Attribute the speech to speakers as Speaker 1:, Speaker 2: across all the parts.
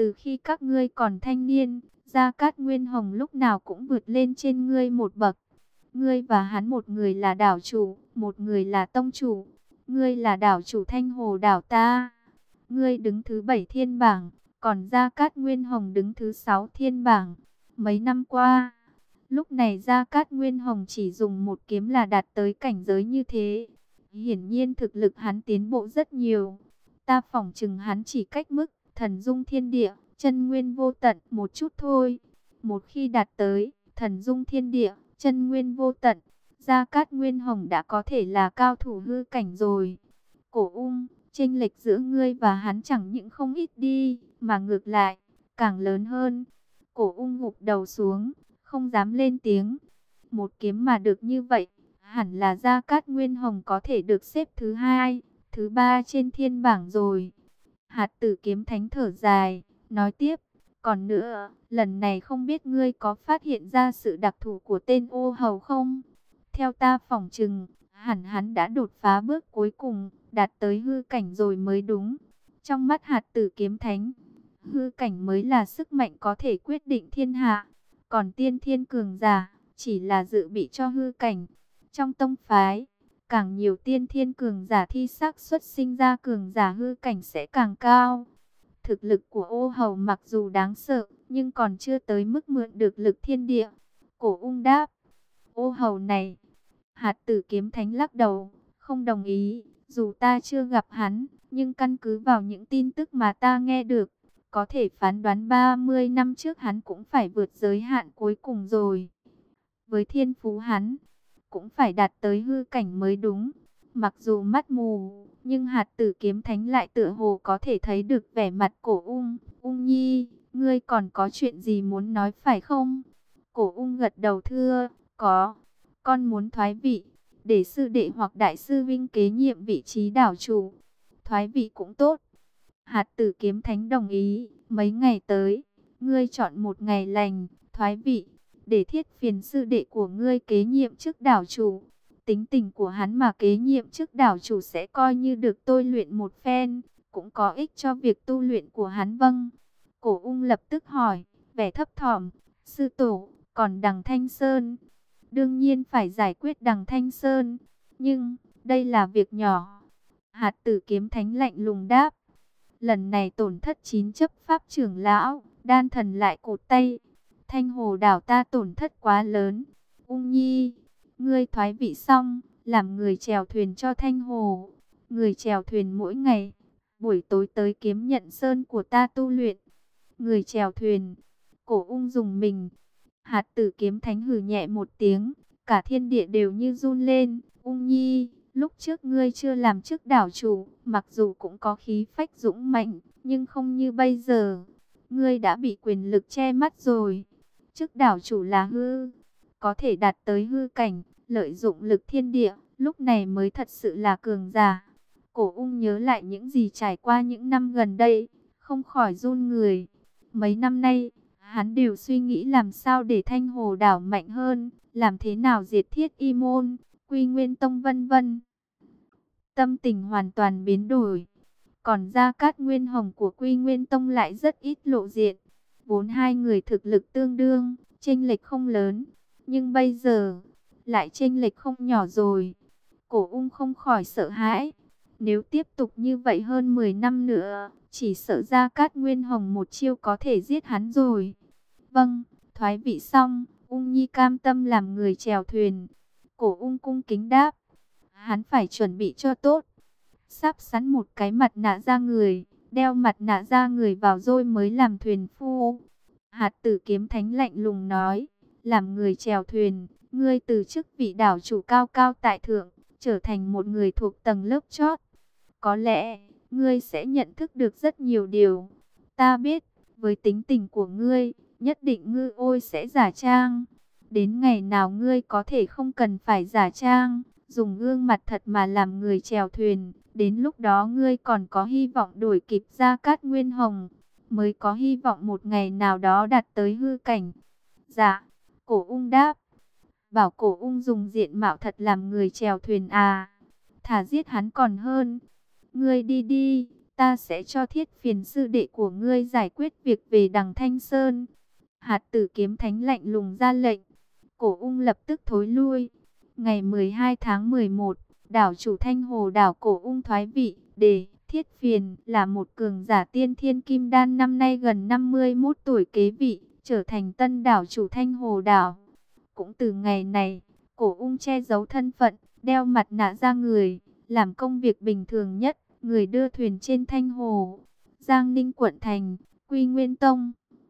Speaker 1: từ khi các ngươi còn thanh niên, Gia Cát Nguyên Hồng lúc nào cũng vượt lên trên ngươi một bậc. Ngươi và hắn, một người là đảo chủ, một người là tông chủ. Ngươi là đảo chủ Thanh Hồ đảo ta. Ngươi đứng thứ 7 thiên bảng, còn Gia Cát Nguyên Hồng đứng thứ 6 thiên bảng. Mấy năm qua, lúc này Gia Cát Nguyên Hồng chỉ dùng một kiếm là đạt tới cảnh giới như thế. Hiển nhiên thực lực hắn tiến bộ rất nhiều. Ta phỏng chừng hắn chỉ cách mức thần dung thiên địa, chân nguyên vô tận một chút thôi. Một khi đạt tới thần dung thiên địa, chân nguyên vô tận, Gia Cát Nguyên Hồng đã có thể là cao thủ hư cảnh rồi. Cổ Ung, chênh lệch giữa ngươi và hắn chẳng những không ít đi, mà ngược lại, càng lớn hơn. Cổ Ung gục đầu xuống, không dám lên tiếng. Một kiếm mà được như vậy, hẳn là Gia Cát Nguyên Hồng có thể được xếp thứ 2, thứ 3 trên thiên bảng rồi. Hạt Tử Kiếm Thánh thở dài, nói tiếp, còn nữa, lần này không biết ngươi có phát hiện ra sự đặc thù của tên Ô Hầu không? Theo ta phỏng chừng, hẳn hắn đã đột phá bước cuối cùng, đạt tới hư cảnh rồi mới đúng. Trong mắt Hạt Tử Kiếm Thánh, hư cảnh mới là sức mạnh có thể quyết định thiên hạ, còn tiên thiên cường giả chỉ là dự bị cho hư cảnh. Trong tông phái, càng nhiều tiên thiên cường giả thi xác suất sinh ra cường giả hư cảnh sẽ càng cao. Thực lực của Ô Hầu mặc dù đáng sợ, nhưng còn chưa tới mức mượn được lực thiên địa. Cổ Ung đáp, Ô Hầu này, Hạt Tử Kiếm Thánh lắc đầu, không đồng ý. Dù ta chưa gặp hắn, nhưng căn cứ vào những tin tức mà ta nghe được, có thể phán đoán 30 năm trước hắn cũng phải vượt giới hạn cuối cùng rồi. Với thiên phú hắn, cũng phải đạt tới hư cảnh mới đúng. Mặc dù mắt mù, nhưng Hạt Tử Kiếm Thánh lại tựa hồ có thể thấy được vẻ mặt Cổ Ung. Ung Nhi, ngươi còn có chuyện gì muốn nói phải không? Cổ Ung gật đầu thưa, có. Con muốn thoái vị, để sư đệ hoặc đại sư vinh kế nhiệm vị trí đảo chủ. Thoái vị cũng tốt. Hạt Tử Kiếm Thánh đồng ý. Mấy ngày tới, ngươi chọn một ngày lành, thoái vị, để Thiết Phiền sư đệ của ngươi kế nhiệm chức đảo chủ. Tính tình của hắn mà kế nhiệm chức đảo chủ sẽ coi như được tôi luyện một phen, cũng có ích cho việc tu luyện của hắn. Vâng. Cổ Ung lập tức hỏi, vẻ thấp thỏm, sư tổ, còn Đằng Thanh Sơn? Đương nhiên phải giải quyết Đằng Thanh Sơn, nhưng đây là việc nhỏ. Hạt Tử Kiếm Thánh lạnh lùng đáp, lần này tổn thất 9 chấp pháp trưởng lão, đan thần lại cụt tay. Thanh Hồ đảo ta tổn thất quá lớn. Ung Nhi, ngươi thoái vị xong, làm người chèo thuyền cho Thanh Hồ. Người chèo thuyền mỗi ngày, buổi tối tới Kiếm Nhận Sơn của ta tu luyện. Người chèo thuyền, Cổ Ung dùng mình. Hạt Tử Kiếm Thánh hừ nhẹ một tiếng, cả thiên địa đều như run lên. Ung Nhi, lúc trước ngươi chưa làm chức đảo chủ, mặc dù cũng có khí phách dũng mạnh, nhưng không như bây giờ. Ngươi đã bị quyền lực che mắt rồi. Chức đảo chủ là hư, có thể đạt tới hư cảnh, lợi dụng lực thiên địa, lúc này mới thật sự là cường giả. Cổ Ung nhớ lại những gì trải qua những năm gần đây, không khỏi run người. Mấy năm nay, hắn đều suy nghĩ làm sao để Thanh Hồ đảo mạnh hơn, làm thế nào diệt Thiết Y môn, Quy Nguyên tông vân vân. Tâm tình hoàn toàn biến đổi. Còn Gia Cát Nguyên Hồng của Quy Nguyên tông lại rất ít lộ diện. Vốn hai người thực lực tương đương, chênh lệch không lớn, nhưng bây giờ lại chênh lệch không nhỏ rồi. Cổ Ung không khỏi sợ hãi. Nếu tiếp tục như vậy hơn 10 năm nữa, chỉ sợ Gia Cát Nguyên Hồng một chiêu có thể giết hắn rồi. Vâng, thoái vị xong, Ung Nhi cam tâm làm người chèo thuyền. Cổ Ung cung kính đáp. Hắn phải chuẩn bị cho tốt. Sắp sẵn một cái mặt nạ da người, đeo mặt nạ da người vào rồi mới làm thuyền phu. Hạt Tử Kiếm Thánh lạnh lùng nói, làm người chèo thuyền, ngươi từ chức vị đảo chủ cao cao tại thượng, trở thành một người thuộc tầng lớp chót. Có lẽ, ngươi sẽ nhận thức được rất nhiều điều. Ta biết, với tính tình của ngươi, nhất định ngư ôi sẽ giả trang. Đến ngày nào ngươi có thể không cần phải giả trang, dùng gương mặt thật mà làm người chèo thuyền. Đến lúc đó ngươi còn có hy vọng đuổi kịp Gia Cát Nguyên Hồng, mới có hy vọng một ngày nào đó đạt tới hư cảnh. Dạ, Cổ Ung đáp. Bảo Cổ Ung dùng diện mạo thật làm người chèo thuyền à? Thà giết hắn còn hơn. Ngươi đi đi, ta sẽ cho Thiết Phiền sư đệ của ngươi giải quyết việc về đằng Thanh Sơn. Hạt Tử Kiếm Thánh lạnh lùng ra lệnh. Cổ Ung lập tức thối lui. Ngày 12 tháng 11, đảo chủ Thanh Hồ đảo Cổ Ung thoái vị, để Thiết Phiền là một cường giả tiên thiên kim đan năm nay gần 51 tuổi kế vị, trở thành tân đảo chủ Thanh Hồ đảo. Cũng từ ngày này, Cổ Ung che giấu thân phận, đeo mặt nạ ra người, làm công việc bình thường nhất, người đưa thuyền trên Thanh Hồ. Giang Ninh quận thành, Quy Nguyên Tông.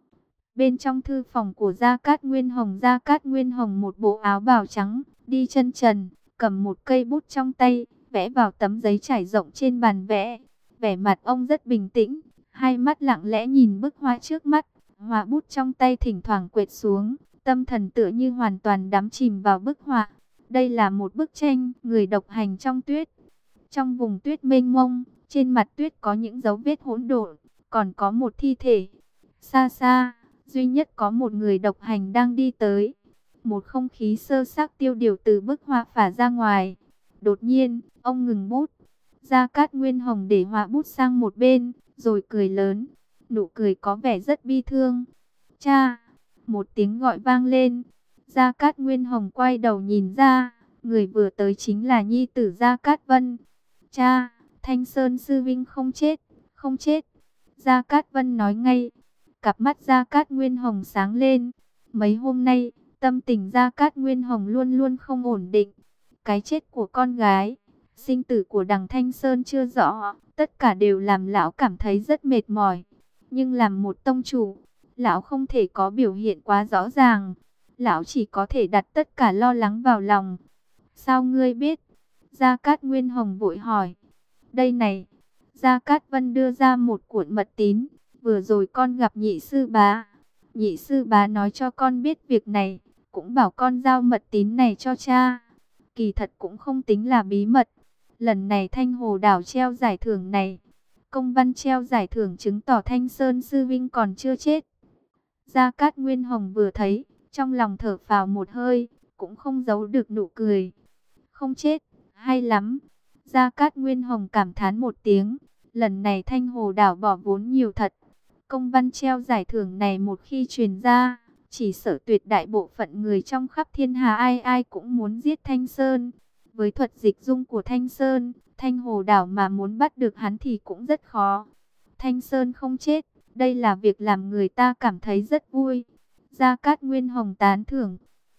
Speaker 1: Bên trong thư phòng của Gia Cát Nguyên Hồng một bộ áo bào trắng, đi chân trần, cầm một cây bút trong tay, vẽ vào tấm giấy trải rộng trên bàn vẽ. Vẻ mặt ông rất bình tĩnh, hai mắt lặng lẽ nhìn bức họa trước mắt, họa bút trong tay thỉnh thoảng quệt xuống, tâm thần tựa như hoàn toàn đắm chìm vào bức họa. Đây là một bức tranh người độc hành trong tuyết. Trong vùng tuyết mênh mông, trên mặt tuyết có những dấu vết hỗn độn, còn có một thi thể. Xa xa, duy nhất có một người độc hành đang đi tới. Một không khí sơ xác tiêu điều từ bức họa phả ra ngoài. Đột nhiên, ông ngừng bút. Gia Cát Nguyên Hồng để họa bút sang một bên, rồi cười lớn. Nụ cười có vẻ rất bi thương. Cha! Một tiếng gọi vang lên. Gia Cát Nguyên Hồng quay đầu nhìn ra. Người vừa tới chính là nhi tử Gia Cát Vân. Cha! Thanh Sơn sư vinh không chết, không chết. Gia Cát Vân nói ngay. Cặp mắt Gia Cát Nguyên Hồng sáng lên. Mấy hôm nay, tâm tình Gia Cát Nguyên Hồng luôn luôn không ổn định. Cái chết của con gái, sinh tử của đằng Thanh Sơn chưa rõ, tất cả đều làm lão cảm thấy rất mệt mỏi. Nhưng làm một tông chủ, lão không thể có biểu hiện quá rõ ràng. Lão chỉ có thể đặt tất cả lo lắng vào lòng. Sao ngươi biết? Gia Cát Nguyên Hồng vội hỏi. Đây này, Gia Cát Vân đưa ra một cuộn mật tín. Vừa rồi con gặp nhị sư bá. Nhị sư bá nói cho con biết việc này, cũng bảo con giao mật tín này cho cha. Kỳ thật cũng không tính là bí mật. Lần này Thanh Hồ đảo treo giải thưởng này, công văn treo giải thưởng chứng tỏ Thanh Sơn sư vinh còn chưa chết. Gia Cát Nguyên Hồng vừa thấy, trong lòng thở phào một hơi, cũng không giấu được nụ cười. Không chết, hay lắm. Gia Cát Nguyên Hồng cảm thán một tiếng. Lần này Thanh Hồ đảo bỏ vốn nhiều thật. Công văn treo giải thưởng này một khi truyền ra, chỉ sợ tuyệt đại bộ phận người trong khắp thiên hà ai ai cũng muốn giết Thanh Sơn. Với thuật dịch dung của Thanh Sơn, Thanh Hồ đảo mà muốn bắt được hắn thì cũng rất khó. Thanh Sơn không chết, đây là việc làm người ta cảm thấy rất vui. Gia Cát Nguyên Hồng tán thưởng.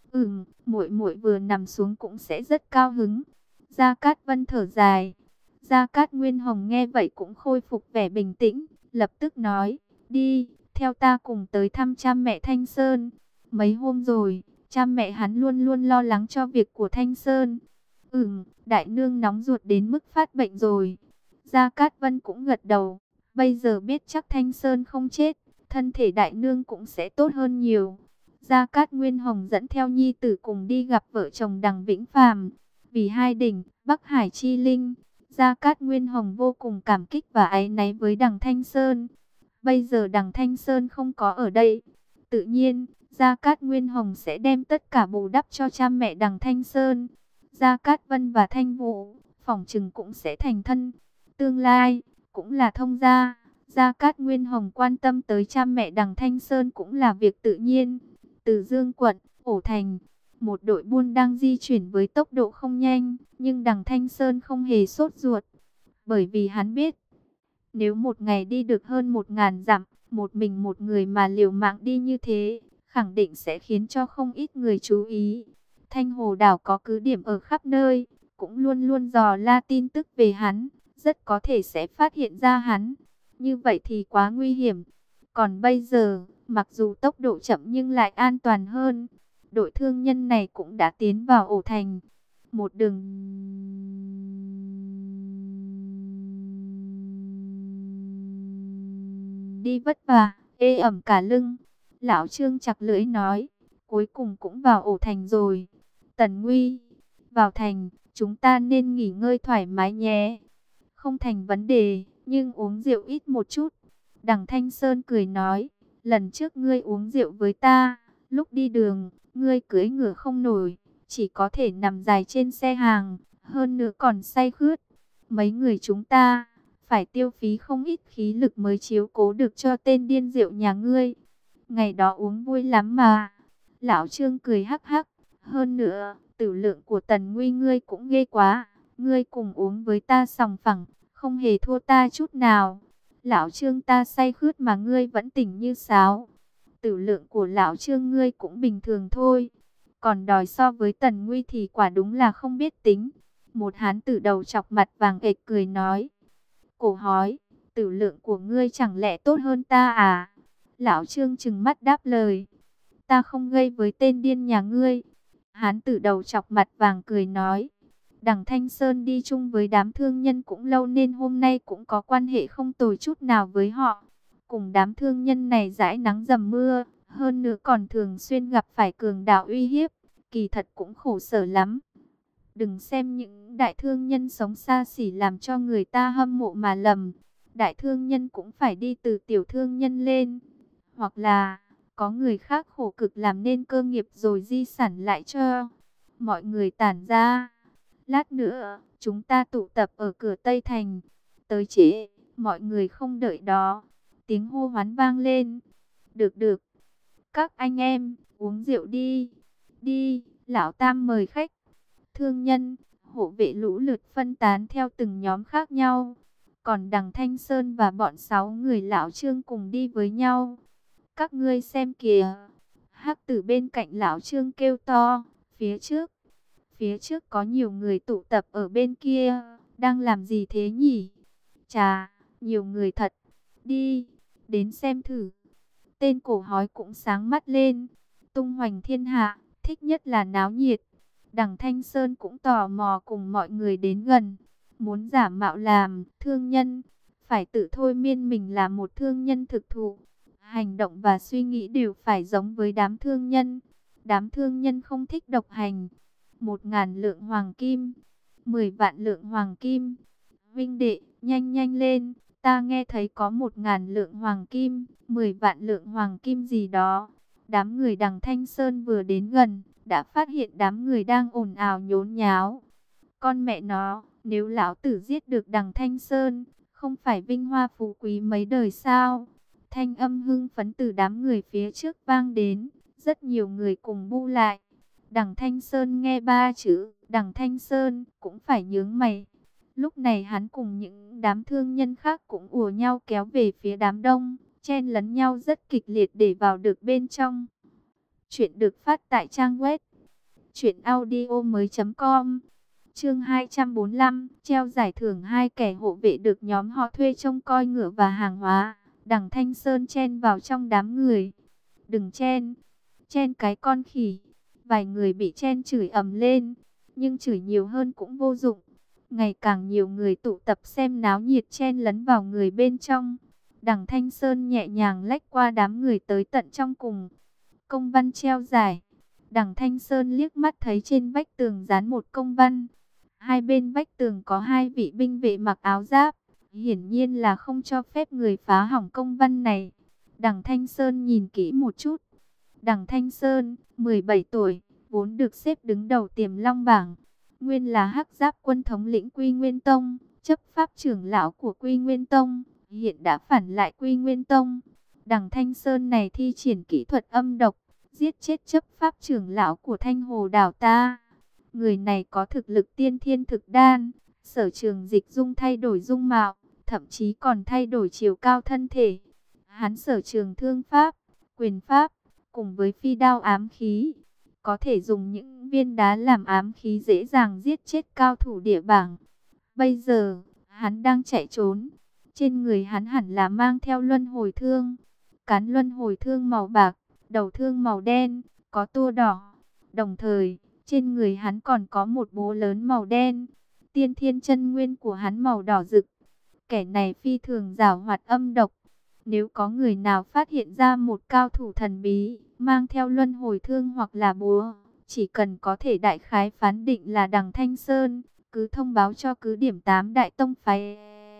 Speaker 1: Muội muội vừa nằm xuống cũng sẽ rất cao hứng. Gia Cát Vân thở dài. Gia Cát Nguyên Hồng nghe vậy cũng khôi phục vẻ bình tĩnh, lập tức nói, đi, theo ta cùng tới thăm cha mẹ Thanh Sơn. Mấy hôm rồi, cha mẹ hắn luôn luôn lo lắng cho việc của Thanh Sơn. Đại nương nóng ruột đến mức phát bệnh rồi. Gia Cát Vân cũng gật đầu. Bây giờ biết chắc Thanh Sơn không chết, thân thể đại nương cũng sẽ tốt hơn nhiều. Gia Cát Nguyên Hồng dẫn theo nhi tử cùng đi gặp vợ chồng đằng Vĩnh Phàm. Vì hai đỉnh, Bắc Hải chi linh, Gia Cát Nguyên Hồng vô cùng cảm kích và áy náy với đằng Thanh Sơn. Bây giờ đằng Thanh Sơn không có ở đây. Tự nhiên, Gia Cát Nguyên Hồng sẽ đem tất cả bù đắp cho cha mẹ đằng Thanh Sơn. Gia Cát Vân và Thanh Vũ, phỏng chừng cũng sẽ thành thân. Tương lai, cũng là thông gia. Gia Cát Nguyên Hồng quan tâm tới cha mẹ đằng Thanh Sơn cũng là việc tự nhiên. Từ Dương quận, Ổ Thành, một đội buôn đang di chuyển với tốc độ không nhanh. Nhưng đằng Thanh Sơn không hề sốt ruột. Bởi vì hắn biết, nếu một ngày đi được hơn 1000 dặm, một mình một người mà liều mạng đi như thế, khẳng định sẽ khiến cho không ít người chú ý. Thanh Hồ đảo có cứ điểm ở khắp nơi, cũng luôn luôn dò la tin tức về hắn, rất có thể sẽ phát hiện ra hắn. Như vậy thì quá nguy hiểm. Còn bây giờ, mặc dù tốc độ chậm nhưng lại an toàn hơn. Đội thương nhân này cũng đã tiến vào Ổ Thành. Một đường đi vất vả, ê ẩm cả lưng. Lão Trương chặt lưỡi nói, cuối cùng cũng vào Ổ Thành rồi. Tần Nguy, vào thành, chúng ta nên nghỉ ngơi thoải mái nhé. Không thành vấn đề, nhưng uống rượu ít một chút. Đằng Thanh Sơn cười nói, lần trước ngươi uống rượu với ta, lúc đi đường, ngươi cưỡi ngựa không nổi, chỉ có thể nằm dài trên xe hàng, hơn nữa còn say khướt. Mấy người chúng ta, phải tiêu phí không ít khí lực mới chiếu cố được cho tên điên rượu nhà ngươi. Ngày đó uống vui lắm mà. Lão Trương cười hắc hắc. Hơn nữa, tử lượng của Tần Nguy ngươi cũng ghê quá. Ngươi cùng uống với ta sòng phẳng, không hề thua ta chút nào. Lão Trương ta say khướt mà ngươi vẫn tỉnh như sáo. Tử lượng của lão Trương ngươi cũng bình thường thôi. Còn đòi so với Tần Nguy thì quả đúng là không biết tính. Một hán tử đầu chọc mặt vàng ệch cười nói. Cổ hói, tử lượng của ngươi chẳng lẽ tốt hơn ta à? Lão Trương trừng mắt đáp lời. Ta không gây với tên điên nhà ngươi. Hán tử đầu chọc mặt vàng cười nói. Đằng Thanh Sơn đi chung với đám thương nhân cũng lâu nên hôm nay cũng có quan hệ không tồi chút nào với họ. Cùng đám thương nhân này dãi nắng dầm mưa, hơn nữa còn thường xuyên gặp phải cường đạo uy hiếp, kỳ thật cũng khổ sở lắm. Đừng xem những đại thương nhân sống xa xỉ làm cho người ta hâm mộ mà lầm. Đại thương nhân cũng phải đi từ tiểu thương nhân lên. Hoặc là có người khác khổ cực làm nên cơ nghiệp rồi di sản lại cho. Mọi người tản ra. Lát nữa, chúng ta tụ tập ở cửa Tây Thành. Tới trễ, mọi người không đợi đó. Tiếng hô hoán vang lên. Được được. Các anh em, uống rượu đi. Đi, lão Tam mời khách. Thương nhân, hộ vệ lũ lượt phân tán theo từng nhóm khác nhau. Còn đằng Thanh Sơn và bọn 6 người lão Trương cùng đi với nhau. Các ngươi xem kìa. Hắc tử bên cạnh lão Trương kêu to. Phía trước có nhiều người tụ tập ở bên kia. Đang làm gì thế nhỉ? Chà, nhiều người thật. Đi, đến xem thử. Tên cổ hói cũng sáng mắt lên. Tung hoành thiên hạ, thích nhất là náo nhiệt. Đằng Thanh Sơn cũng tò mò cùng mọi người đến gần. Muốn giả mạo làm thương nhân, phải tự thôi miên mình là một thương nhân thực thụ. Hành động và suy nghĩ đều phải giống với đám thương nhân. Đám thương nhân không thích độc hành. 1.000 lượng hoàng kim, 10 vạn lượng hoàng kim. Vinh đệ, nhanh nhanh lên. Ta nghe thấy có 1.000 lượng hoàng kim, 10 vạn lượng hoàng kim gì đó. Đám người đằng Thanh Sơn vừa đến gần, đã phát hiện đám người đang ồn ào nhốn nháo. Con mẹ nó, nếu lão tử giết được đằng Thanh Sơn, không phải vinh hoa phú quý mấy đời sao? Thanh âm hưng phấn từ đám người phía trước vang đến, rất nhiều người cùng bu lại. Đằng Thanh Sơn nghe ba chữ, đằng Thanh Sơn, cũng phải nhướng mày. Lúc này hắn cùng những đám thương nhân khác cũng ùa nhau kéo về phía đám đông, chen lấn nhau rất kịch liệt để vào được bên trong. Chuyện được phát tại trang web truyệnaudiomoi.com. Chương 245, treo giải thưởng hai kẻ hộ vệ được nhóm họ thuê trông coi ngựa và hàng hóa. Đằng Thanh Sơn chen vào trong đám người. Đừng chen, chen cái con khỉ. Vài người bị chen chửi ầm lên, nhưng chửi nhiều hơn cũng vô dụng. Ngày càng nhiều người tụ tập xem náo nhiệt chen lấn vào người bên trong. Đằng Thanh Sơn nhẹ nhàng lách qua đám người tới tận trong cùng. Công văn treo giải. Đằng Thanh Sơn liếc mắt thấy trên vách tường dán một công văn. Hai bên vách tường có hai vị binh vệ mặc áo giáp. Hiển nhiên là không cho phép người phá hỏng công văn này. Đằng Thanh Sơn nhìn kỹ một chút. Đằng Thanh Sơn, 17 tuổi, vốn được xếp đứng đầu Tiềm Long bảng. Nguyên là Hắc Giáp quân thống lĩnh Quy Nguyên Tông, chấp pháp trưởng lão của Quy Nguyên Tông, hiện đã phản lại Quy Nguyên Tông. Đằng Thanh Sơn này thi triển kỹ thuật âm độc, giết chết chấp pháp trưởng lão của Thanh Hồ đảo ta. Người này có thực lực tiên thiên thực đan, sở trường dịch dung thay đổi dung mạo, thậm chí còn thay đổi chiều cao thân thể. Hắn sở trường thương pháp, quyền pháp, cùng với phi đao ám khí, có thể dùng những viên đá làm ám khí dễ dàng giết chết cao thủ địa bảng. Bây giờ, hắn đang chạy trốn. Trên người hắn hẳn là mang theo luân hồi thương. Cán luân hồi thương màu bạc, đầu thương màu đen, có tua đỏ. Đồng thời, trên người hắn còn có một bố lớn màu đen. Tiên thiên chân nguyên của hắn màu đỏ rực. Kẻ này phi thường giảo hoạt âm độc. Nếu có người nào phát hiện ra một cao thủ thần bí, mang theo luân hồi thương hoặc là búa, chỉ cần có thể đại khái phán định là đằng Thanh Sơn, cứ thông báo cho cứ điểm 8 đại tông phái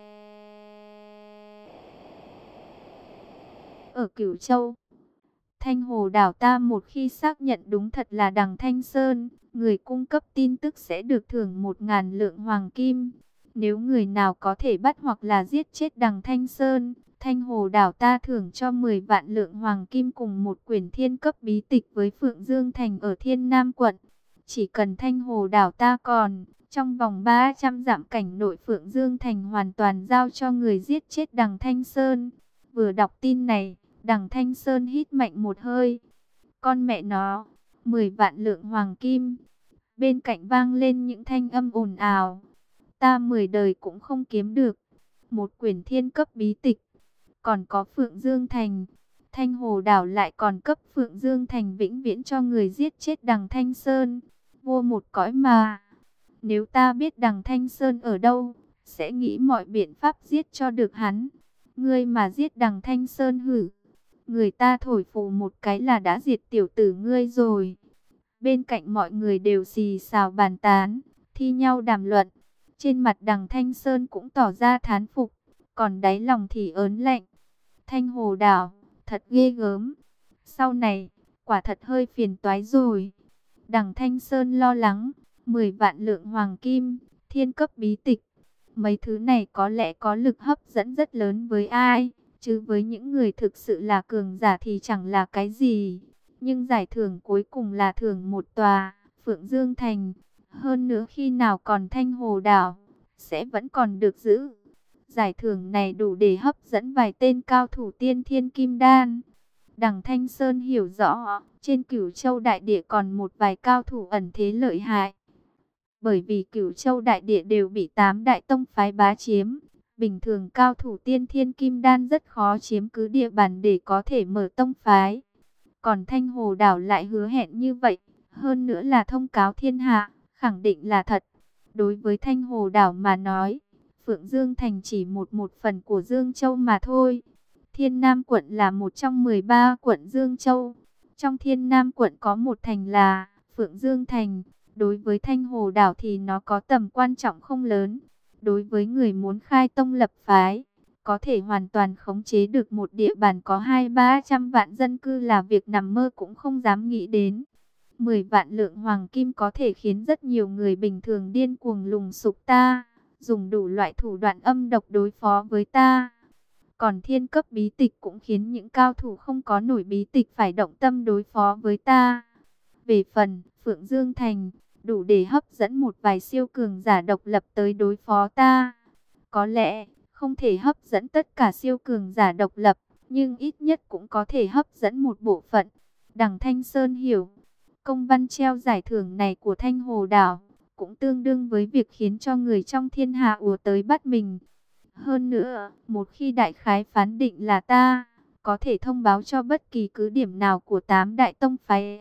Speaker 1: ở Cửu Châu. Thanh Hồ đảo ta một khi xác nhận đúng thật là đằng Thanh Sơn, người cung cấp tin tức sẽ được thưởng 1.000 lượng hoàng kim. Nếu người nào có thể bắt hoặc là giết chết Đằng Thanh Sơn, Thanh Hồ đảo ta thưởng cho 10 vạn lượng hoàng kim cùng một quyển thiên cấp bí tịch với Phượng Dương Thành ở Thiên Nam quận. Chỉ cần Thanh Hồ đảo ta còn, trong vòng 300 dặm cảnh nội Phượng Dương Thành hoàn toàn giao cho người giết chết Đằng Thanh Sơn. Vừa đọc tin này, Đằng Thanh Sơn hít mạnh một hơi. Con mẹ nó, 10 vạn lượng hoàng kim. Bên cạnh vang lên những thanh âm ồn ào. Ta 10 đời cũng không kiếm được. Một quyển thiên cấp bí tịch. Còn có Phượng Dương Thành. Thanh Hồ đảo lại còn cấp Phượng Dương Thành vĩnh viễn cho người giết chết Đằng Thanh Sơn. Vô một cõi mà. Nếu ta biết Đằng Thanh Sơn ở đâu, sẽ nghĩ mọi biện pháp giết cho được hắn. Ngươi mà giết Đằng Thanh Sơn hử. Người ta thổi phù một cái là đã diệt tiểu tử ngươi rồi. Bên cạnh mọi người đều xì xào bàn tán, thi nhau đàm luận. Trên mặt Đằng Thanh Sơn cũng tỏ ra thán phục, còn đáy lòng thì ớn lạnh. Thanh Hồ đảo, thật ghê gớm. Sau này, quả thật hơi phiền toái rồi. Đằng Thanh Sơn lo lắng, 10 vạn lượng hoàng kim, thiên cấp bí tịch. Mấy thứ này có lẽ có lực hấp dẫn rất lớn với ai, chứ với những người thực sự là cường giả thì chẳng là cái gì. Nhưng giải thưởng cuối cùng là thưởng một tòa, Phượng Dương Thành. Hơn nữa khi nào còn Thanh Hồ đảo, sẽ vẫn còn được giữ. Giải thưởng này đủ để hấp dẫn vài tên cao thủ tiên thiên kim đan. Đằng Thanh Sơn hiểu rõ, trên Cửu Châu Đại Địa còn một vài cao thủ ẩn thế lợi hại. Bởi vì Cửu Châu Đại Địa đều bị 8 đại tông phái bá chiếm. Bình thường cao thủ tiên thiên kim đan rất khó chiếm cứ địa bàn để có thể mở tông phái. Còn Thanh Hồ đảo lại hứa hẹn như vậy, hơn nữa là thông cáo thiên hạ, khẳng định là thật. Đối với Thanh Hồ đảo mà nói, Phượng Dương Thành chỉ một phần của Dương Châu mà thôi. Thiên Nam quận là một trong 13 quận Dương Châu. Trong Thiên Nam quận có một thành là Phượng Dương Thành. Đối với Thanh Hồ đảo thì nó có tầm quan trọng không lớn. Đối với người muốn khai tông lập phái, có thể hoàn toàn khống chế được một địa bàn có 200-300 vạn dân cư là việc nằm mơ cũng không dám nghĩ đến. 10 vạn lượng hoàng kim có thể khiến rất nhiều người bình thường điên cuồng lùng sục ta, dùng đủ loại thủ đoạn âm độc đối phó với ta. Còn thiên cấp bí tịch cũng khiến những cao thủ không có nổi bí tịch phải động tâm đối phó với ta. Về phần Phượng Dương Thành, đủ để hấp dẫn một vài siêu cường giả độc lập tới đối phó ta. Có lẽ không thể hấp dẫn tất cả siêu cường giả độc lập, nhưng ít nhất cũng có thể hấp dẫn một bộ phận. Đằng Thanh Sơn hiểu, công văn treo giải thưởng này của Thanh Hồ đảo cũng tương đương với việc khiến cho người trong thiên hạ ùa tới bắt mình. Hơn nữa, một khi đại khái phán định là ta, có thể thông báo cho bất kỳ cứ điểm nào của 8 đại tông phái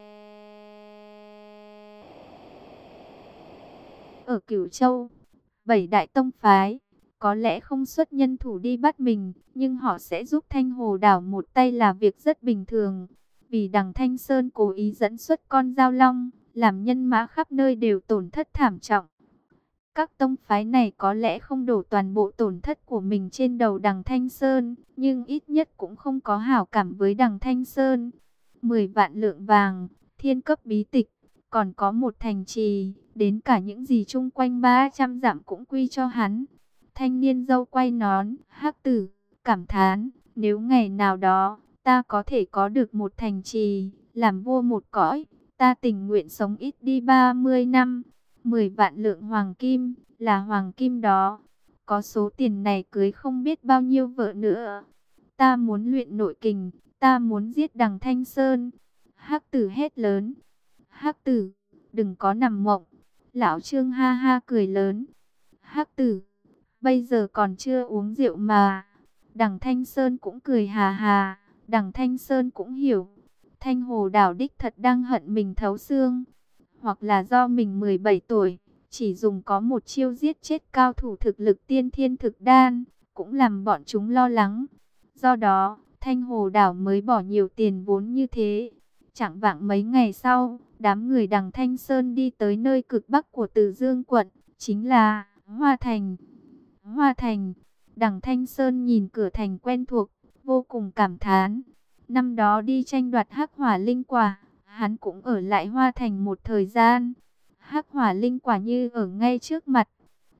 Speaker 1: ở Cửu Châu. 7 đại tông phái có lẽ không xuất nhân thủ đi bắt mình, nhưng họ sẽ giúp Thanh Hồ đảo một tay là việc rất bình thường. Vì Đằng Thanh Sơn cố ý dẫn xuất con dao long, làm nhân mã khắp nơi đều tổn thất thảm trọng. Các tông phái này có lẽ không đổ toàn bộ tổn thất của mình trên đầu Đằng Thanh Sơn, nhưng ít nhất cũng không có hảo cảm với Đằng Thanh Sơn. 10 vạn lượng vàng, thiên cấp bí tịch, còn có một thành trì, đến cả những gì chung quanh 300 dặm cũng quy cho hắn. Thanh niên dâu quay nón, Hắc Tử, cảm thán, nếu ngày nào đó, ta có thể có được một thành trì, làm vua một cõi, ta tình nguyện sống ít đi 30 năm. 10 vạn lượng hoàng kim, là hoàng kim đó. Có số tiền này cưới không biết bao nhiêu vợ nữa. Ta muốn luyện nội kình, ta muốn giết Đằng Thanh Sơn. Hắc Tử hét lớn. Hắc Tử, đừng có nằm mộng. Lão Trương ha ha cười lớn. Hắc Tử, bây giờ còn chưa uống rượu mà. Đằng Thanh Sơn cũng cười hà hà. Đằng Thanh Sơn cũng hiểu, Thanh Hồ đảo đích thật đang hận mình thấu xương. Hoặc là do mình 17 tuổi, chỉ dùng có một chiêu giết chết cao thủ thực lực tiên thiên thực đan, cũng làm bọn chúng lo lắng. Do đó, Thanh Hồ đảo mới bỏ nhiều tiền vốn như thế. Chẳng vạng mấy ngày sau, đám người Đằng Thanh Sơn đi tới nơi cực bắc của Từ Dương quận, chính là Hoa Thành. Hoa Thành, Đằng Thanh Sơn nhìn cửa thành quen thuộc, vô cùng cảm thán. Năm đó đi tranh đoạt Hắc Hỏa Linh Quả, hắn cũng ở lại Hoa Thành một thời gian. Hắc Hỏa Linh Quả như ở ngay trước mặt.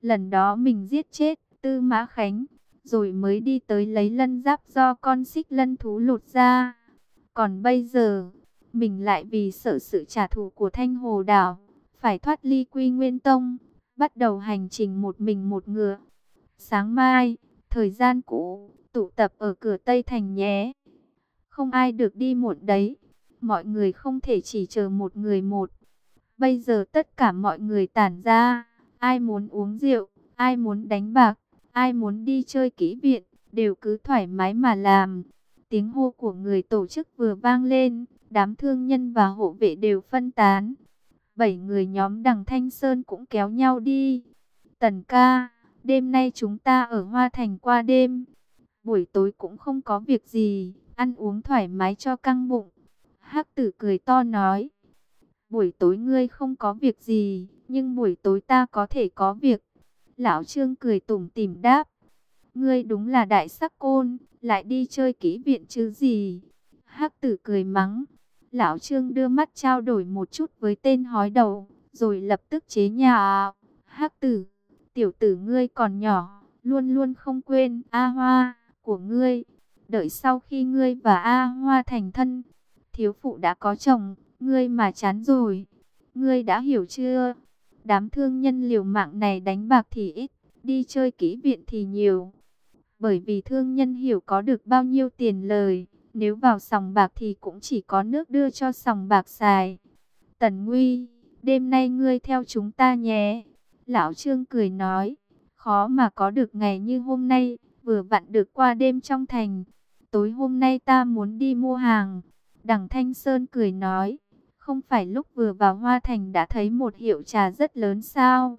Speaker 1: Lần đó mình giết chết Tư Mã Khánh, rồi mới đi tới lấy lân giáp do con xích lân thú lột ra. Còn bây giờ, mình lại vì sợ sự trả thù của Thanh Hồ Đảo, phải thoát ly Quy Nguyên Tông, bắt đầu hành trình một mình một ngựa. Sáng mai, thời gian cũ, tụ tập ở cửa Tây Thành nhé. Không ai được đi muộn đấy. Mọi người không thể chỉ chờ một người một. Bây giờ tất cả mọi người tản ra. Ai muốn uống rượu, ai muốn đánh bạc, ai muốn đi chơi kỹ viện, đều cứ thoải mái mà làm. Tiếng hô của người tổ chức vừa vang lên, đám thương nhân và hộ vệ đều phân tán. 7 người nhóm Đằng Thanh Sơn cũng kéo nhau đi. Tần ca, đêm nay chúng ta ở Hoa Thành qua đêm. Buổi tối cũng không có việc gì, ăn uống thoải mái cho căng bụng. Hắc Tử cười to nói, buổi tối ngươi không có việc gì, nhưng buổi tối ta có thể có việc. Lão Trương cười tủm tỉm đáp, ngươi đúng là đại sắc côn, lại đi chơi kỹ viện chứ gì. Hắc Tử cười mắng. Lão Trương đưa mắt trao đổi một chút với tên hói đầu, rồi lập tức chế nhạo. Hắc Tử, tiểu tử ngươi còn nhỏ, luôn luôn không quên A Hoa của ngươi. Đợi sau khi ngươi và A Hoa thành thân, thiếu phụ đã có chồng, ngươi mà chán rồi. Ngươi đã hiểu chưa? Đám thương nhân liều mạng này đánh bạc thì ít, đi chơi kỹ viện thì nhiều. Bởi vì thương nhân hiểu có được bao nhiêu tiền lời, nếu vào sòng bạc thì cũng chỉ có nước đưa cho sòng bạc xài. Tần Nguy, đêm nay ngươi theo chúng ta nhé. Lão Trương cười nói, khó mà có được ngày như hôm nay, vừa vặn được qua đêm trong thành. Tối hôm nay ta muốn đi mua hàng. Đằng Thanh Sơn cười nói, không phải lúc vừa vào Hoa Thành đã thấy một hiệu trà rất lớn sao?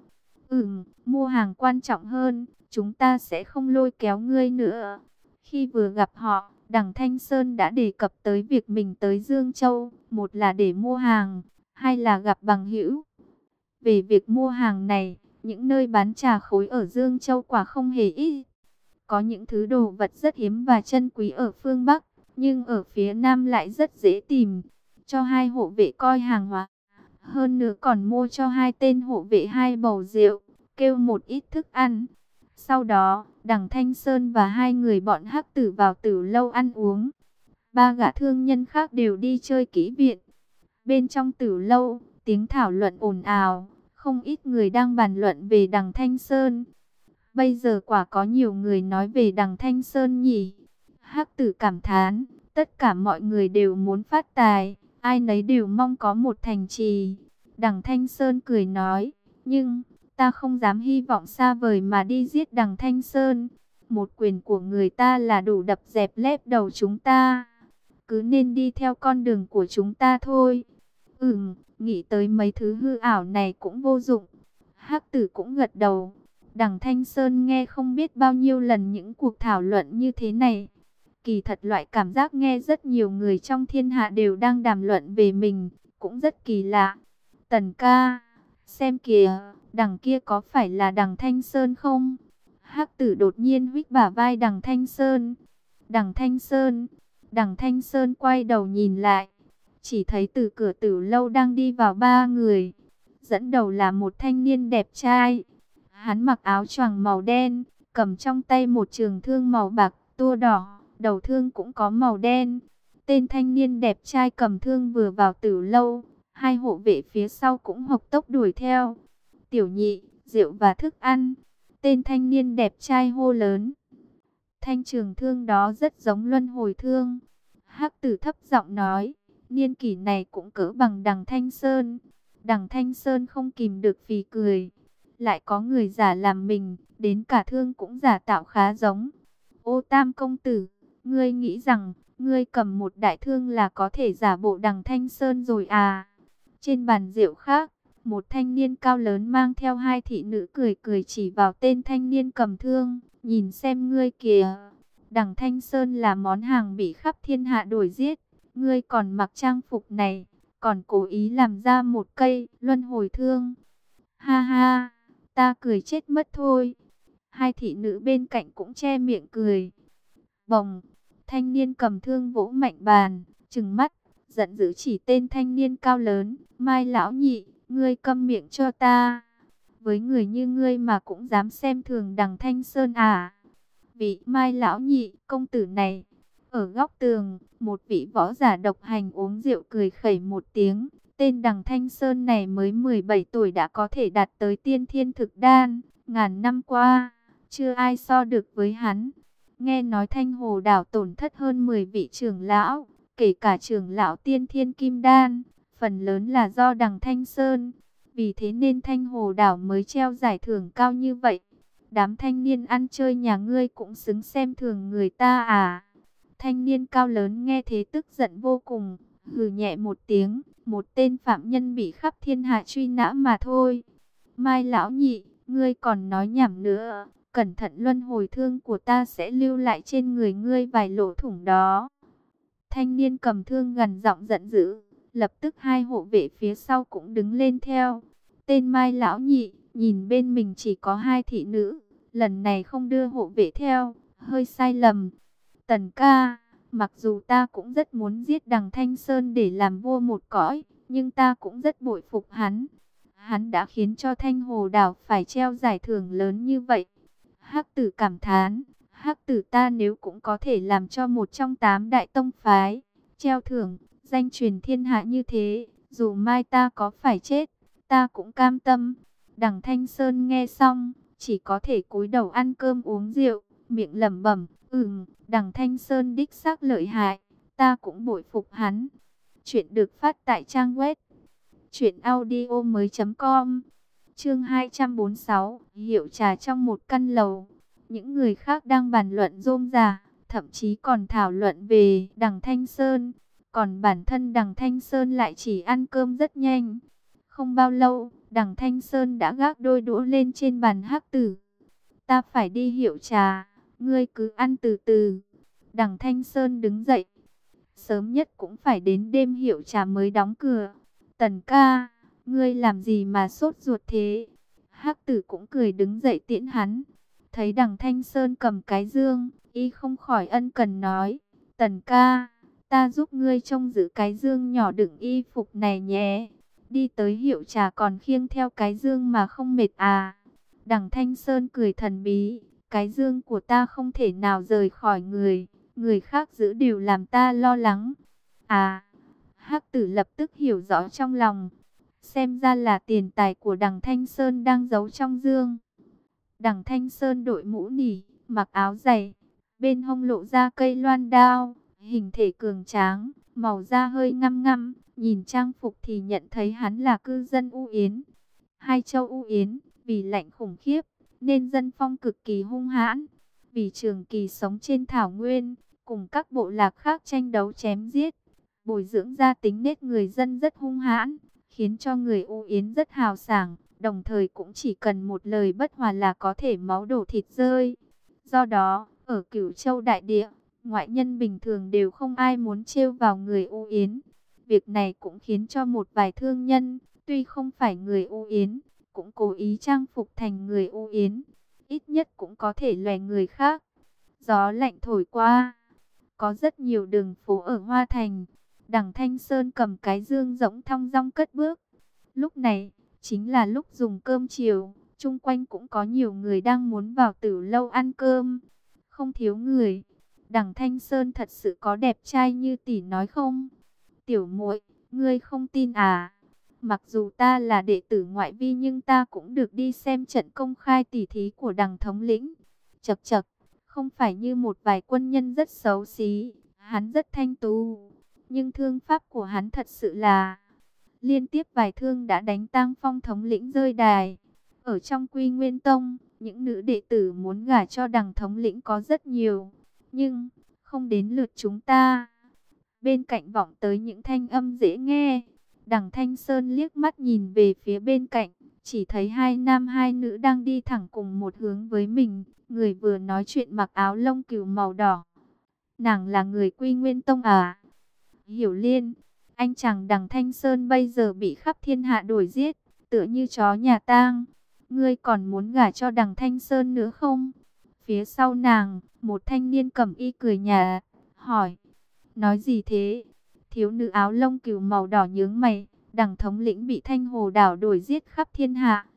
Speaker 1: Mua hàng quan trọng hơn, chúng ta sẽ không lôi kéo ngươi nữa. Khi vừa gặp họ, Đằng Thanh Sơn đã đề cập tới việc mình tới Dương Châu, một là để mua hàng, hai là gặp bằng hữu. Về việc mua hàng này, những nơi bán trà khối ở Dương Châu quả không hề ít. Có những thứ đồ vật rất hiếm và chân quý ở phương Bắc, nhưng ở phía Nam lại rất dễ tìm. Cho hai hộ vệ coi hàng hóa. Hơn nữa còn mua cho hai tên hộ vệ hai bầu rượu, kêu một ít thức ăn. Sau đó, Đằng Thanh Sơn và hai người bọn Hắc Tử vào Tử lâu ăn uống. Ba gã thương nhân khác đều đi chơi kỹ viện. Bên trong Tử lâu, tiếng thảo luận ồn ào, không ít người đang bàn luận về Đằng Thanh Sơn. Bây giờ quả có nhiều người nói về Đằng Thanh Sơn nhỉ. Hắc Tử cảm thán, tất cả mọi người đều muốn phát tài, ai nấy đều mong có một thành trì. Đằng Thanh Sơn cười nói, nhưng ta không dám hy vọng xa vời mà đi giết Đằng Thanh Sơn. Một quyền của người ta là đủ đập dẹp lép đầu chúng ta. Cứ nên đi theo con đường của chúng ta thôi. Nghĩ tới mấy thứ hư ảo này cũng vô dụng. Hắc Tử cũng gật đầu. Đằng Thanh Sơn nghe không biết bao nhiêu lần những cuộc thảo luận như thế này. Kỳ thật loại cảm giác nghe rất nhiều người trong thiên hạ đều đang đàm luận về mình, cũng rất kỳ lạ. Tần ca, xem kìa, đằng kia có phải là Đằng Thanh Sơn không? Hắc Tử đột nhiên huých bả vai Đằng Thanh Sơn. Đằng Thanh Sơn, Đằng Thanh Sơn quay đầu nhìn lại, chỉ thấy từ cửa Tử lâu đang đi vào ba người. Dẫn đầu là một thanh niên đẹp trai. Hắn mặc áo choàng màu đen, cầm trong tay một trường thương màu bạc tua đỏ, đầu thương cũng có màu đen. Tên thanh niên đẹp trai cầm thương vừa vào Tử lâu, hai hộ vệ phía sau cũng hộc tốc đuổi theo. Tiểu nhị, rượu và thức ăn. Tên thanh niên đẹp trai hô lớn. Thanh trường thương đó rất giống luân hồi thương. Hắc Tử thấp giọng nói, niên kỷ này cũng cỡ bằng Đằng Thanh Sơn. Đằng Thanh Sơn không kìm được phì cười. Lại có người giả làm mình, đến cả thương cũng giả tạo khá giống. Ô Tam công tử, ngươi nghĩ rằng ngươi cầm một đại thương là có thể giả bộ Đằng Thanh Sơn rồi à? Trên bàn rượu khác, một thanh niên cao lớn mang theo hai thị nữ cười cười chỉ vào tên thanh niên cầm thương, nhìn xem ngươi kìa. Đằng Thanh Sơn là món hàng bị khắp thiên hạ đuổi giết, ngươi còn mặc trang phục này, còn cố ý làm ra một cây luân hồi thương. Ha ha, ta cười chết mất thôi. Hai thị nữ bên cạnh cũng che miệng cười. Bồng, thanh niên cầm thương vỗ mạnh bàn, trừng mắt, giận dữ chỉ tên thanh niên cao lớn. Mai lão nhị, ngươi câm miệng cho ta. với người như ngươi mà cũng dám xem thường Đằng Thanh Sơn à? Vị Mai lão nhị, công tử này. Ở góc tường, một vị võ giả độc hành uống rượu cười khẩy một tiếng. Tên Đằng Thanh Sơn này mới 17 tuổi đã có thể đạt tới tiên thiên thực đan. Ngàn năm qua, chưa ai so được với hắn. Nghe nói Thanh Hồ đảo tổn thất hơn 10 vị trưởng lão, kể cả trưởng lão tiên thiên kim đan, phần lớn là do Đằng Thanh Sơn. Vì thế nên Thanh Hồ đảo mới treo giải thưởng cao như vậy. Đám thanh niên ăn chơi nhà ngươi cũng xứng xem thường người ta à? Thanh niên cao lớn nghe thế tức giận vô cùng, hừ nhẹ một tiếng, một tên phạm nhân bị khắp thiên hạ truy nã mà thôi. Mai lão nhị, ngươi còn nói nhảm nữa, cẩn thận luân hồi thương của ta sẽ lưu lại trên người ngươi vài lỗ thủng đó. Thanh niên cầm thương gần giọng giận dữ, lập tức hai hộ vệ phía sau cũng đứng lên theo. Tên Mai lão nhị, nhìn bên mình chỉ có hai thị nữ, lần này không đưa hộ vệ theo, hơi sai lầm. Tần ca, mặc dù ta cũng rất muốn giết Đằng Thanh Sơn để làm vua một cõi, nhưng ta cũng rất bội phục hắn. Hắn đã khiến cho Thanh Hồ đảo phải treo giải thưởng lớn như vậy. Hắc tử cảm thán, hắc tử ta nếu cũng có thể làm cho một trong 8 đại tông phái treo thưởng, danh truyền thiên hạ như thế, dù mai ta có phải chết, ta cũng cam tâm. Đằng Thanh Sơn nghe xong, chỉ có thể cúi đầu ăn cơm uống rượu, miệng lẩm bẩm, Đằng Thanh Sơn đích xác lợi hại, ta cũng bội phục hắn. Chuyện được phát tại trang web truyệnaudiomoi.com. Chương 246, hiệu trà trong một căn lầu. Những người khác đang bàn luận rôm rả, thậm chí còn thảo luận về Đằng Thanh Sơn, còn bản thân Đằng Thanh Sơn lại chỉ ăn cơm rất nhanh. Không bao lâu, Đằng Thanh Sơn đã gác đôi đũa lên trên bàn hắc tử. Ta phải đi hiệu trà, ngươi cứ ăn từ từ. Đằng Thanh Sơn đứng dậy. Sớm nhất cũng phải đến đêm hiệu trà mới đóng cửa. Tần ca, ngươi làm gì mà sốt ruột thế? Hắc tử cũng cười đứng dậy tiễn hắn. Thấy Đằng Thanh Sơn cầm cái dương, y không khỏi ân cần nói. Tần ca, ta giúp ngươi trông giữ cái dương nhỏ đựng y phục này nhé. Đi tới hiệu trà còn khiêng theo cái dương mà không mệt à? Đằng Thanh Sơn cười thần bí. Cái dương của ta không thể nào rời khỏi người. Người khác giữ đều làm ta lo lắng. À, hắc tử lập tức hiểu rõ trong lòng. Xem ra là tiền tài của Đằng Thanh Sơn đang giấu trong dương. Đằng Thanh Sơn đội mũ nỉ, mặc áo dày, bên hông lộ ra cây loan đao, hình thể cường tráng, màu da hơi ngăm ngăm, nhìn trang phục thì nhận thấy hắn là cư dân U Yến. Hai châu U Yến, vì lạnh khủng khiếp, nên dân phong cực kỳ hung hãn. Vì Trường Kỳ sống trên thảo nguyên, cùng các bộ lạc khác tranh đấu chém giết, bồi dưỡng ra tính nết người dân rất hung hãn, khiến cho người U Yến rất hào sảng, đồng thời cũng chỉ cần một lời bất hòa là có thể máu đổ thịt rơi. Do đó, ở Cửu Châu đại địa, ngoại nhân bình thường đều không ai muốn trêu vào người U Yến. Việc này cũng khiến cho một vài thương nhân, tuy không phải người U Yến, cũng cố ý trang phục thành người U Yến, ít nhất cũng có thể lòe người khác. Gió lạnh thổi qua, có rất nhiều đường phố ở Hoa Thành. Đằng Thanh Sơn cầm cái dương rỗng thong dong cất bước. Lúc này, chính là lúc dùng cơm chiều, chung quanh cũng có nhiều người đang muốn vào tử lâu ăn cơm. Không thiếu người. Đằng Thanh Sơn thật sự có đẹp trai như tỷ nói không? Tiểu muội, ngươi không tin à? Mặc dù ta là đệ tử ngoại vi nhưng ta cũng được đi xem trận công khai tỉ thí của Đằng thống lĩnh. Chậc chậc, không phải như một vài quân nhân rất xấu xí, hắn rất thanh tú, nhưng thương pháp của hắn thật sự là liên tiếp vài thương đã đánh tang Phong thống lĩnh rơi đài. Ở trong Quy Nguyên Tông, những nữ đệ tử muốn gả cho Đằng thống lĩnh có rất nhiều, nhưng không đến lượt chúng ta. Bên cạnh vọng tới những thanh âm dễ nghe. Đằng Thanh Sơn liếc mắt nhìn về phía bên cạnh, chỉ thấy hai nam hai nữ đang đi thẳng cùng một hướng với mình. Người vừa nói chuyện mặc áo lông cừu màu đỏ. Nàng là người Quy Nguyên Tông à? Hiểu Liên, anh chàng Đằng Thanh Sơn bây giờ bị khắp thiên hạ đuổi giết, tựa như chó nhà tang. Ngươi còn muốn gả cho Đằng Thanh Sơn nữa không? Phía sau nàng, một thanh niên cẩm y cười nhạt, hỏi. Nói gì thế? Thiếu nữ áo lông cừu màu đỏ nhướng mày. Đằng thống lĩnh bị Thanh Hồ đảo đuổi giết khắp thiên hạ,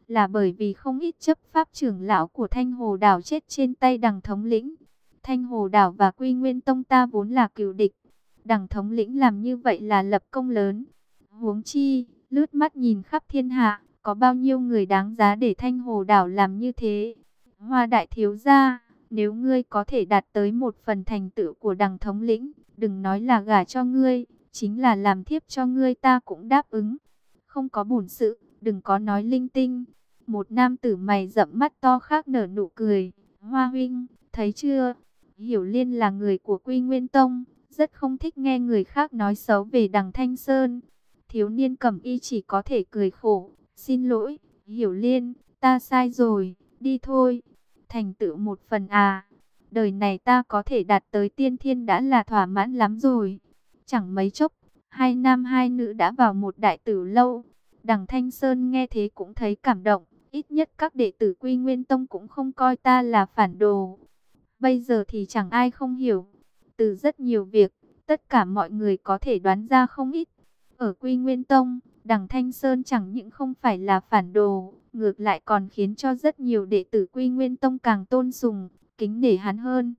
Speaker 1: là bởi vì không ít chấp pháp trưởng lão của Thanh Hồ Đảo chết trên tay Đằng thống lĩnh. Thanh Hồ Đảo và Quy Nguyên Tông ta vốn là cừu địch. Đằng thống lĩnh làm như vậy là lập công lớn. Huống chi, lướt mắt nhìn khắp thiên hạ, có bao nhiêu người đáng giá để Thanh Hồ Đảo làm như thế. Hoa đại thiếu gia, nếu ngươi có thể đạt tới một phần thành tựu của Đằng thống lĩnh, đừng nói là gả cho ngươi, chính là làm thiếp cho ngươi ta cũng đáp ứng. Không có bổn sự, đừng có nói linh tinh. Một nam tử mày rậm mắt to khác nở nụ cười. Hoa huynh, thấy chưa? Hiểu Liên là người của Quy Nguyên Tông, rất không thích nghe người khác nói xấu về Đằng Thanh Sơn. Thiếu niên Cẩm Y chỉ có thể cười khổ. Xin lỗi, Hiểu Liên, ta sai rồi, đi thôi. Thành tựu một phần à? Đời này ta có thể đạt tới tiên thiên đã là thỏa mãn lắm rồi. Chẳng mấy chốc, hai nam hai nữ đã vào một đại tử lâu. Đằng Thanh Sơn nghe thế cũng thấy cảm động. Ít nhất các đệ tử Quy Nguyên Tông cũng không coi ta là phản đồ. Bây giờ thì chẳng ai không hiểu. Từ rất nhiều việc, tất cả mọi người có thể đoán ra không ít. Ở Quy Nguyên Tông, Đằng Thanh Sơn chẳng những không phải là phản đồ, ngược lại còn khiến cho rất nhiều đệ tử Quy Nguyên Tông càng tôn sùng, kính nể hắn hơn.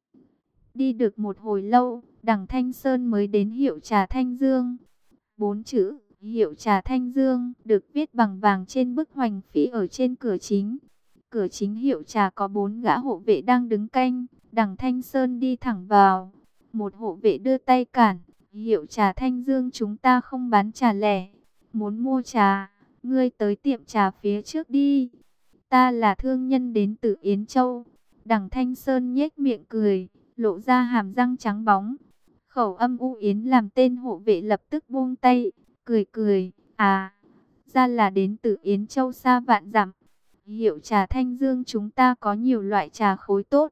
Speaker 1: Đi được một hồi lâu, Đằng Thanh Sơn mới đến hiệu trà Thanh Dương. 4 chữ hiệu trà Thanh Dương được viết bằng vàng trên bức hoành phí ở trên cửa chính. Cửa chính hiệu trà có 4 gã hộ vệ đang đứng canh. Đằng Thanh Sơn đi thẳng vào. Một hộ vệ đưa tay cản. Hiệu trà Thanh Dương chúng ta không bán trà lẻ. Muốn mua trà, ngươi tới tiệm trà phía trước đi. Ta là thương nhân đến từ Yến Châu. Đằng Thanh Sơn nhếch miệng cười, lộ ra hàm răng trắng bóng. Khẩu âm u yến làm tên hộ vệ lập tức buông tay, cười cười, à, ra là đến từ Yến Châu xa vạn dặm. Hiệu trà Thanh Dương chúng ta có nhiều loại trà khối tốt,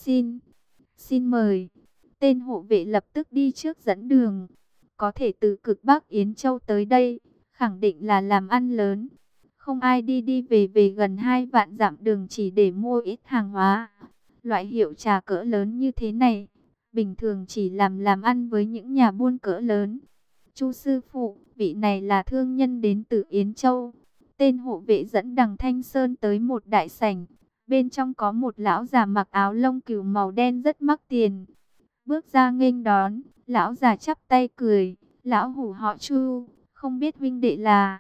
Speaker 1: xin mời. Tên hộ vệ lập tức đi trước dẫn đường. Có thể từ cực Bắc Yến Châu tới đây, khẳng định là làm ăn lớn. Không ai đi đi về về gần 2 vạn dặm đường chỉ để mua ít hàng hóa. Loại hiệu trà cỡ lớn như thế này, bình thường chỉ làm ăn với những nhà buôn cỡ lớn. Chu sư phụ, vị này là thương nhân đến từ Yến Châu. Tên hộ vệ dẫn Đằng Thanh Sơn tới một đại sảnh. Bên trong có một lão già mặc áo lông cừu màu đen rất mắc tiền. Bước ra nghênh đón, lão già chắp tay cười. Lão hủ họ Chu, không biết huynh đệ là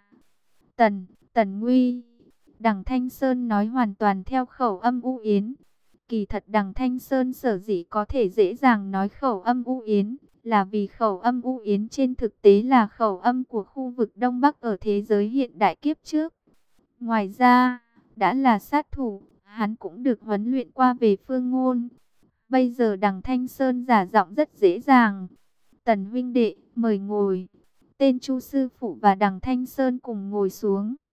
Speaker 1: Tần Nguy. Đằng Thanh Sơn nói hoàn toàn theo khẩu âm u yến. Kỳ thật Đằng Thanh Sơn sở dĩ có thể dễ dàng nói khẩu âm u yến, là vì khẩu âm u yến trên thực tế là khẩu âm của khu vực Đông Bắc ở thế giới hiện đại kiếp trước. Ngoài ra, đã là sát thủ, hắn cũng được huấn luyện qua về phương ngôn. Bây giờ Đằng Thanh Sơn giả giọng rất dễ dàng. Tần huynh đệ, mời ngồi. Tên Chu sư phụ và Đằng Thanh Sơn cùng ngồi xuống.